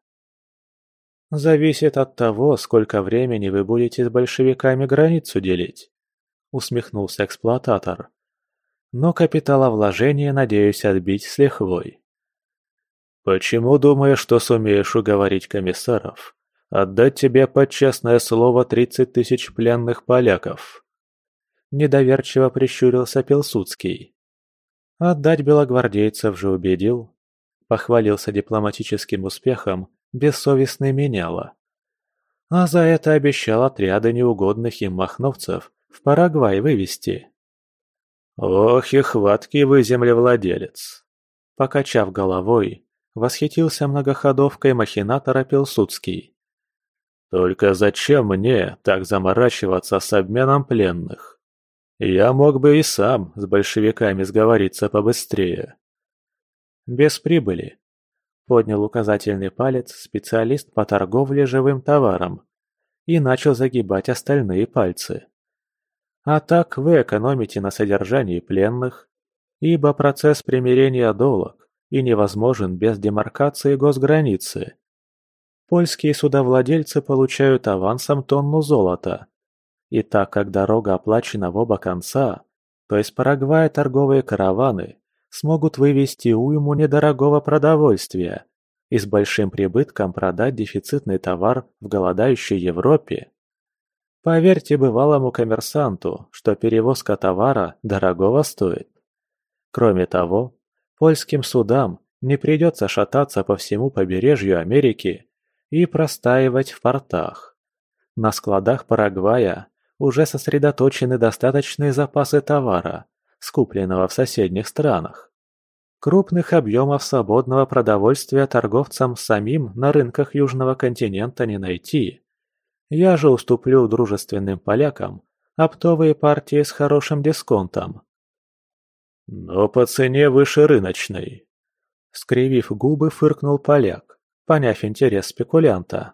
«Зависит от того, сколько времени вы будете с большевиками границу делить», — усмехнулся эксплуататор. «Но капиталовложение надеюсь отбить с лихвой». «Почему думаешь, что сумеешь уговорить комиссаров отдать тебе под честное слово тридцать тысяч пленных поляков?» Недоверчиво прищурился Пилсудский. «Отдать белогвардейцев же убедил», — похвалился дипломатическим успехом бессовестный меняла. «А за это обещал отряды неугодных им махновцев в Парагвай вывести». «Ох и хваткий вы землевладелец!» Покачав головой, восхитился многоходовкой махинатора Пилсудский. «Только зачем мне так заморачиваться с обменом пленных? Я мог бы и сам с большевиками сговориться побыстрее». «Без прибыли», — поднял указательный палец специалист по торговле живым товаром и начал загибать остальные пальцы. «А так вы экономите на содержании пленных, ибо процесс примирения долг и невозможен без демаркации госграницы. Польские судовладельцы получают авансом тонну золота. И так как дорога оплачена в оба конца, то из Парагвая торговые караваны смогут вывести уйму недорогого продовольствия и с большим прибытком продать дефицитный товар в голодающей Европе. Поверьте бывалому коммерсанту, что перевозка товара дорогого стоит. Кроме того, польским судам Не придется шататься по всему побережью Америки и простаивать в портах. На складах Парагвая уже сосредоточены достаточные запасы товара, скупленного в соседних странах. Крупных объемов свободного продовольствия торговцам самим на рынках Южного континента не найти. Я же уступлю дружественным полякам оптовые партии с хорошим дисконтом. Но по цене выше рыночной. Скривив губы, фыркнул поляк, поняв интерес спекулянта.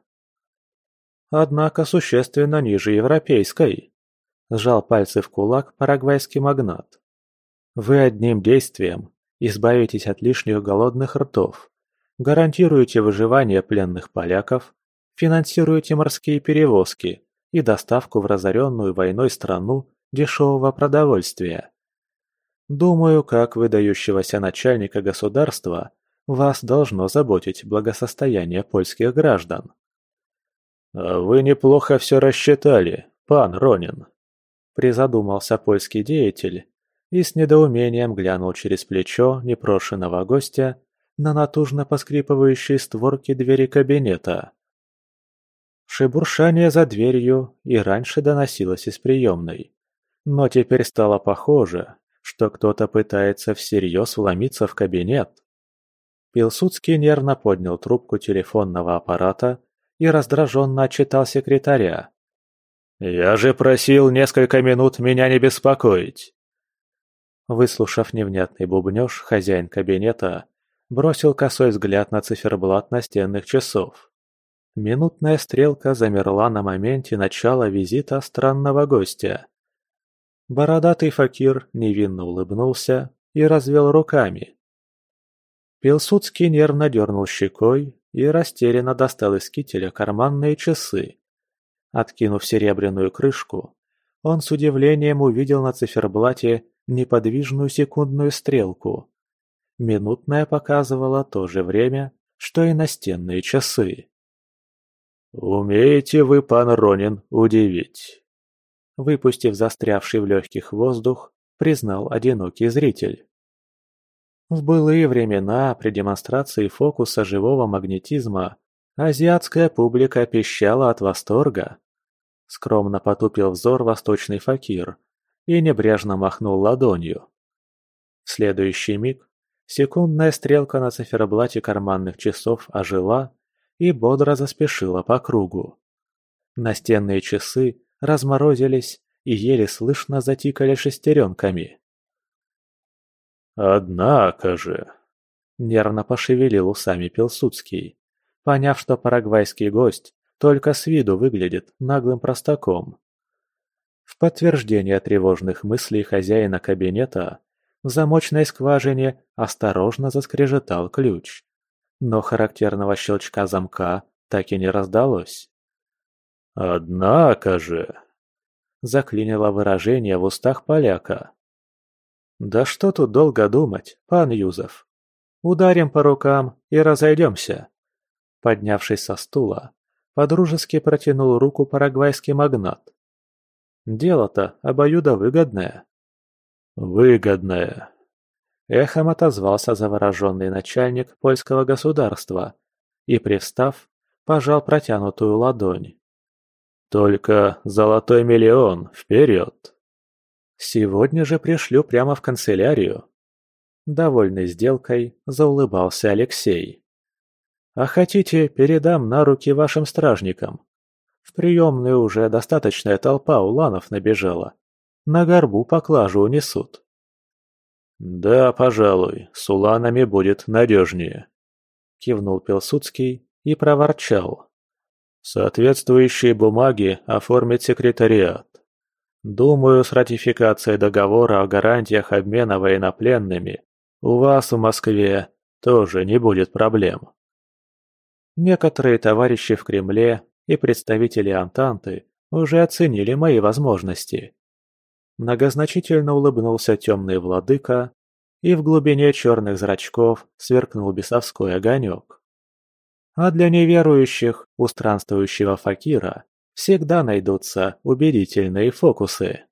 Однако существенно ниже европейской. Сжал пальцы в кулак парагвайский магнат. Вы одним действием избавитесь от лишних голодных ртов, гарантируете выживание пленных поляков, финансируете морские перевозки и доставку в разоренную войной страну дешевого продовольствия. Думаю, как выдающегося начальника государства, вас должно заботить благосостояние польских граждан. «А вы неплохо все рассчитали, пан Ронин», – призадумался польский деятель и с недоумением глянул через плечо непрошеного гостя на натужно поскрипывающие створки двери кабинета. Шебуршание за дверью и раньше доносилось из приемной, но теперь стало похоже, что кто-то пытается всерьез вломиться в кабинет. Пилсудский нервно поднял трубку телефонного аппарата и раздраженно отчитал секретаря. «Я же просил несколько минут меня не беспокоить!» Выслушав невнятный бубнёж, хозяин кабинета бросил косой взгляд на циферблат настенных часов. Минутная стрелка замерла на моменте начала визита странного гостя. Бородатый факир невинно улыбнулся и развел руками. Пилсудский нервно дернул щекой и растерянно достал из кителя карманные часы. Откинув серебряную крышку, он с удивлением увидел на циферблате неподвижную секундную стрелку. Минутная показывала то же время, что и настенные часы. «Умеете вы, пан Ронин, удивить!» Выпустив застрявший в легких воздух, признал одинокий зритель. В былые времена при демонстрации фокуса живого магнетизма азиатская публика пищала от восторга. Скромно потупил взор восточный факир и небрежно махнул ладонью. В следующий миг секундная стрелка на циферблате карманных часов ожила и бодро заспешила по кругу. Настенные часы разморозились и еле слышно затикали шестеренками. «Однако же...» — нервно пошевелил усами Пилсудский, поняв, что парагвайский гость только с виду выглядит наглым простаком. В подтверждение тревожных мыслей хозяина кабинета в замочной скважине осторожно заскрежетал ключ, но характерного щелчка замка так и не раздалось. «Однако же...» — заклинило выражение в устах поляка. «Да что тут долго думать, пан Юзеф? Ударим по рукам и разойдемся». Поднявшись со стула, подружески протянул руку парагвайский магнат. «Дело-то обоюдовыгодное». «Выгодное», — эхом отозвался завороженный начальник польского государства и, привстав, пожал протянутую ладонь. «Только золотой миллион вперед!» «Сегодня же пришлю прямо в канцелярию». Довольный сделкой, заулыбался Алексей. «А хотите, передам на руки вашим стражникам? В приемную уже достаточная толпа уланов набежала. На горбу поклажу унесут». «Да, пожалуй, с уланами будет надежнее», — кивнул Пилсудский и проворчал. «Соответствующие бумаги оформит секретариат. Думаю, с ратификацией договора о гарантиях обмена военнопленными у вас в Москве тоже не будет проблем». Некоторые товарищи в Кремле и представители Антанты уже оценили мои возможности. Многозначительно улыбнулся темный владыка, и в глубине черных зрачков сверкнул бесовской огонек. А для неверующих у странствующего факира всегда найдутся убедительные фокусы.